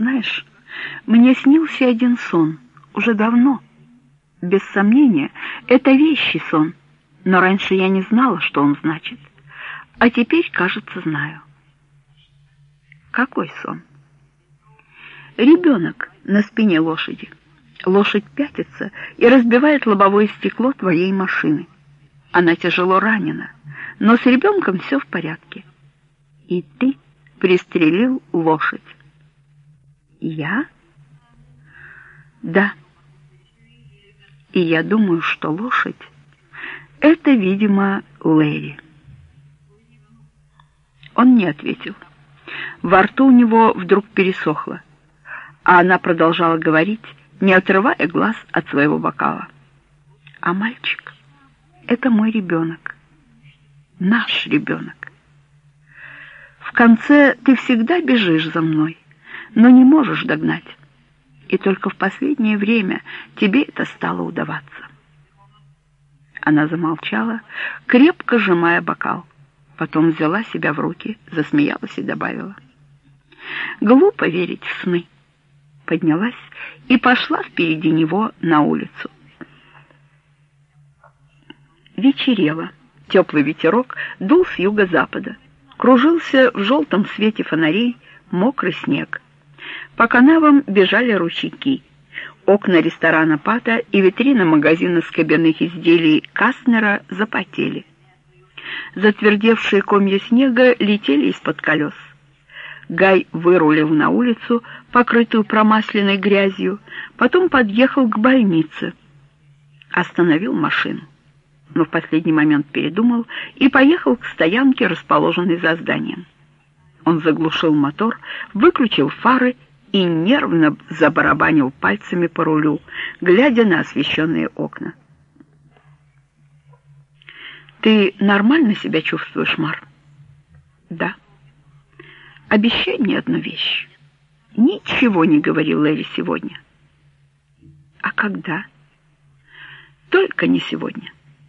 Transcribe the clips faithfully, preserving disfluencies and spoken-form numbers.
знаешь, мне снился один сон, уже давно. Без сомнения, это вещий сон, но раньше я не знала, что он значит. А теперь, кажется, знаю. Какой сон? Ребенок на спине лошади. Лошадь пятится и разбивает лобовое стекло твоей машины. Она тяжело ранена, но с ребенком все в порядке. И ты пристрелил лошадь. Я? Да. И я думаю, что лошадь — это, видимо, Лэри. Он не ответил. Во рту у него вдруг пересохло, а она продолжала говорить, не отрывая глаз от своего бокала. А мальчик — это мой ребенок, наш ребенок. В конце ты всегда бежишь за мной, но не можешь догнать. И только в последнее время тебе это стало удаваться. Она замолчала, крепко сжимая бокал. Потом взяла себя в руки, засмеялась и добавила: «Глупо верить в сны». Поднялась и пошла впереди него на улицу. Вечерело. Теплый ветерок дул с юго-запада. Кружился в желтом свете фонарей мокрый снег. По канавам бежали ручейки. Окна ресторана Пата и витрина магазина скобяных изделий Кастнера запотели. Затвердевшие комья снега летели из-под колес. Гай вырулил на улицу, покрытую промасленной грязью, потом подъехал к больнице. Остановил машину, но в последний момент передумал и поехал к стоянке, расположенной за зданием. Он заглушил мотор, выключил фары и нервно забарабанил пальцами по рулю, глядя на освещенные окна. «Ты нормально себя чувствуешь, Мар?» «Да». «Обещай мне одну вещь. Ничего не говори Лэри сегодня». «А когда?» «Только не сегодня».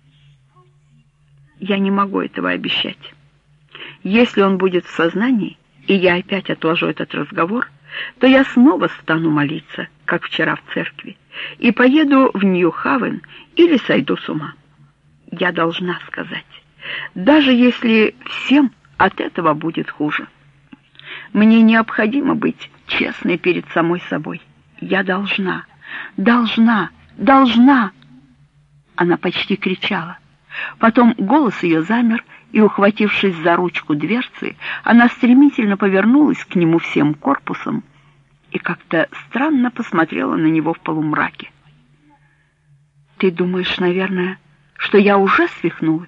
«Я не могу этого обещать. Если он будет в сознании, и я опять отложу этот разговор, то я снова стану молиться, как вчера в церкви, и поеду в Нью-Хавен или сойду с ума. Я должна сказать, даже если всем от этого будет хуже. Мне необходимо быть честной перед самой собой. Я должна, должна, должна!» Она почти кричала. Потом голос ее замер, и, ухватившись за ручку дверцы, она стремительно повернулась к нему всем корпусом и как-то странно посмотрела на него в полумраке. «Ты думаешь, наверное, что я уже свихнулась?»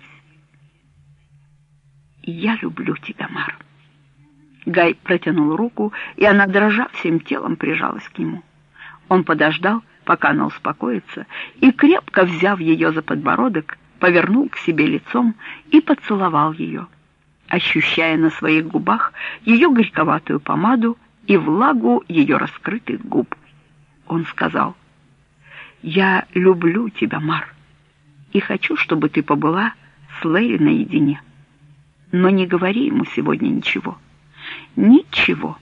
«Я люблю тебя, Мар». Гай протянул руку, и она, дрожа всем телом, прижалась к нему. Он подождал, пока она успокоится, и, крепко взяв ее за подбородок, повернул к себе лицом и поцеловал ее, ощущая на своих губах ее горьковатую помаду и влагу ее раскрытых губ. Он сказал: «Я люблю тебя, Мар, и хочу, чтобы ты побыла с Лэри наедине. Но не говори ему сегодня ничего. Ничего.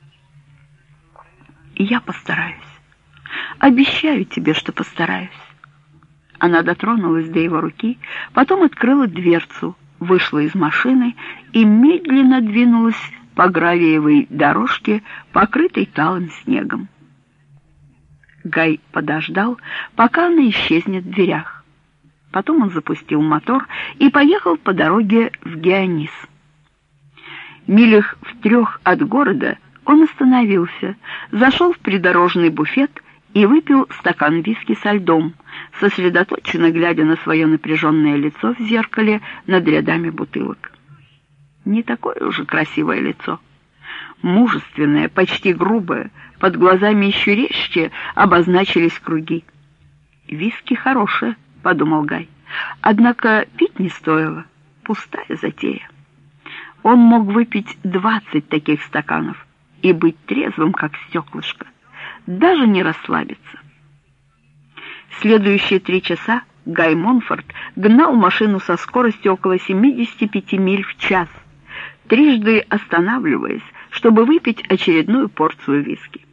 Я постараюсь. Обещаю тебе, что постараюсь». Она дотронулась до его руки, потом открыла дверцу, вышла из машины и медленно двинулась по гравиевой дорожке, покрытой талым снегом. Гай подождал, пока она исчезнет в дверях. Потом он запустил мотор и поехал по дороге в Геонис. Милях в трех от города он остановился, зашел в придорожный буфет и выпил стакан виски со льдом, сосредоточенно глядя на свое напряженное лицо в зеркале над рядами бутылок. Не такое уже красивое лицо. Мужественное, почти грубое, под глазами еще резче обозначились круги. «Виски хорошее», — подумал Гай, однако пить не стоило, пустая затея. Он мог выпить двадцать таких стаканов и быть трезвым, как стеклышко, даже не расслабиться. Следующие три часа Гай Монфорд гнал машину со скоростью около семидесяти пяти миль в час, трижды останавливаясь, чтобы выпить очередную порцию виски.